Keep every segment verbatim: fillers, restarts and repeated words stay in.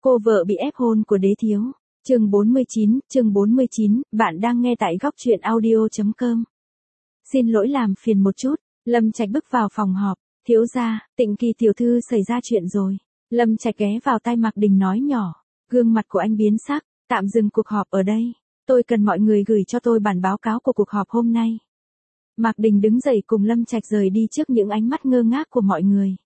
Cô vợ bị ép hôn của đế thiếu. Chương bốn mươi chín, chương bốn mươi chín, bạn đang nghe tại góc truyện audio chấm com. Xin lỗi làm phiền một chút, Lâm Trạch bước vào phòng họp, thiếu gia, Tịnh Kỳ tiểu thư xảy ra chuyện rồi. Lâm Trạch ghé vào tai Mạc Đình nói nhỏ, gương mặt của anh biến sắc, tạm dừng cuộc họp ở đây. Tôi cần mọi người gửi cho tôi bản báo cáo của cuộc họp hôm nay. Mạc Đình đứng dậy cùng Lâm Trạch rời đi trước những ánh mắt ngơ ngác của mọi người.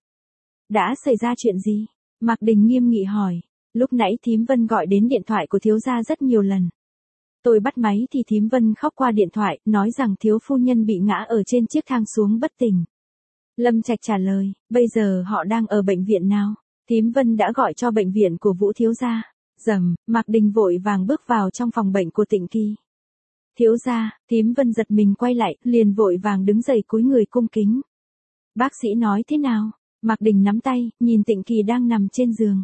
Đã xảy ra chuyện gì? Mạc Đình nghiêm nghị hỏi. Lúc nãy Thím Vân gọi đến điện thoại của thiếu gia rất nhiều lần. Tôi bắt máy thì Thím Vân khóc qua điện thoại, nói rằng thiếu phu nhân bị ngã ở trên chiếc thang xuống bất tỉnh. Lâm Trạch trả lời, bây giờ họ đang ở bệnh viện nào? Thím Vân đã gọi cho bệnh viện của Vũ thiếu gia. Rầm, Mạc Đình vội vàng bước vào trong phòng bệnh của Tịnh Kỳ. Thiếu gia, Thím Vân giật mình quay lại, liền vội vàng đứng dậy cúi người cung kính. Bác sĩ nói thế nào? Mạc Đình nắm tay, nhìn Tịnh Kỳ đang nằm trên giường.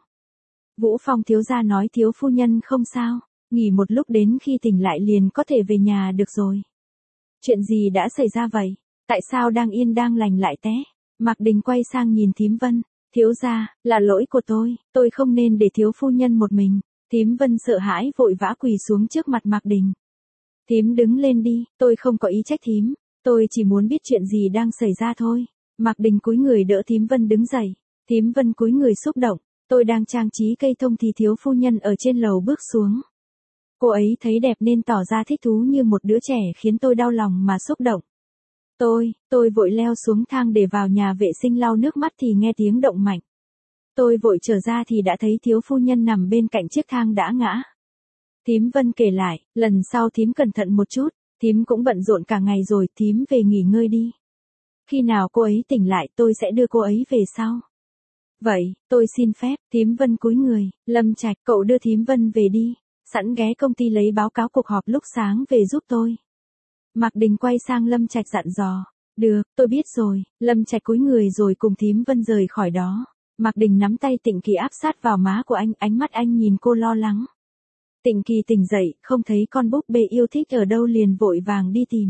Vũ Phong thiếu gia nói thiếu phu nhân không sao, nghỉ một lúc đến khi tỉnh lại liền có thể về nhà được rồi. Chuyện gì đã xảy ra vậy? Tại sao đang yên đang lành lại té? Mạc Đình quay sang nhìn Thím Vân, thiếu gia, là lỗi của tôi, tôi không nên để thiếu phu nhân một mình. Thím Vân sợ hãi vội vã quỳ xuống trước mặt Mạc Đình. Thím đứng lên đi, tôi không có ý trách thím, tôi chỉ muốn biết chuyện gì đang xảy ra thôi. Mạc Đình cúi người đỡ Thím Vân đứng dậy, Thím Vân cúi người xúc động. Tôi đang trang trí cây thông thì thiếu phu nhân ở trên lầu bước xuống. Cô ấy thấy đẹp nên tỏ ra thích thú như một đứa trẻ khiến tôi đau lòng mà xúc động. Tôi, tôi vội leo xuống thang để vào nhà vệ sinh lau nước mắt thì nghe tiếng động mạnh. Tôi vội trở ra thì đã thấy thiếu phu nhân nằm bên cạnh chiếc thang đã ngã. Thím Vân kể lại, lần sau thím cẩn thận một chút, thím cũng bận rộn cả ngày rồi, thím về nghỉ ngơi đi. Khi nào cô ấy tỉnh lại tôi sẽ đưa cô ấy về sau. Vậy, tôi xin phép, Thím Vân cúi người, Lâm Trạch, cậu đưa Thím Vân về đi, sẵn ghé công ty lấy báo cáo cuộc họp lúc sáng về giúp tôi. Mạc Đình quay sang Lâm Trạch dặn dò, được, tôi biết rồi. Lâm Trạch cúi người rồi cùng Thím Vân rời khỏi đó. Mạc Đình nắm tay Tịnh Kỳ áp sát vào má của anh, ánh mắt anh nhìn cô lo lắng. Tịnh Kỳ tỉnh dậy, không thấy con búp bê yêu thích ở đâu liền vội vàng đi tìm.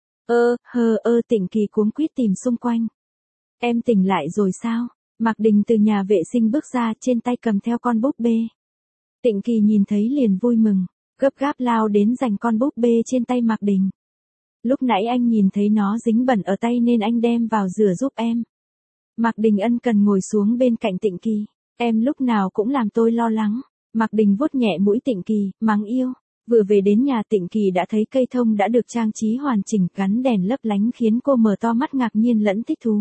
Ơ, hơ ơ Tịnh Kỳ cuống quýt tìm xung quanh. Em tỉnh lại rồi sao? Mạc Đình từ nhà vệ sinh bước ra, trên tay cầm theo con búp bê. Tịnh Kỳ nhìn thấy liền vui mừng, gấp gáp lao đến giành con búp bê trên tay Mạc Đình. Lúc nãy anh nhìn thấy nó dính bẩn ở tay nên anh đem vào rửa giúp em. Mạc Đình ân cần ngồi xuống bên cạnh Tịnh Kỳ. Em lúc nào cũng làm tôi lo lắng. Mạc Đình vuốt nhẹ mũi Tịnh Kỳ, mắng yêu. Vừa về đến nhà Tịnh Kỳ đã thấy cây thông đã được trang trí hoàn chỉnh, gắn đèn lấp lánh khiến cô mở to mắt ngạc nhiên lẫn thích thú.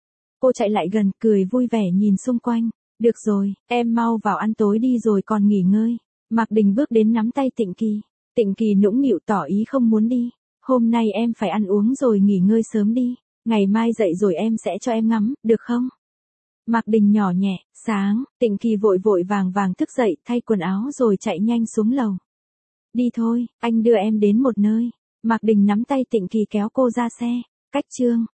Cô chạy lại gần, cười vui vẻ nhìn xung quanh. Được rồi, em mau vào ăn tối đi rồi còn nghỉ ngơi. Mạc Đình bước đến nắm tay Tịnh Kỳ. Tịnh Kỳ nũng nịu tỏ ý không muốn đi. Hôm nay em phải ăn uống rồi nghỉ ngơi sớm đi. Ngày mai dậy rồi em sẽ cho em ngắm, được không? Mạc Đình nhỏ nhẹ, sáng, Tịnh Kỳ vội vội vàng vàng thức dậy, thay quần áo rồi chạy nhanh xuống lầu. Đi thôi, anh đưa em đến một nơi. Mạc Đình nắm tay Tịnh Kỳ kéo cô ra xe. Cách chương.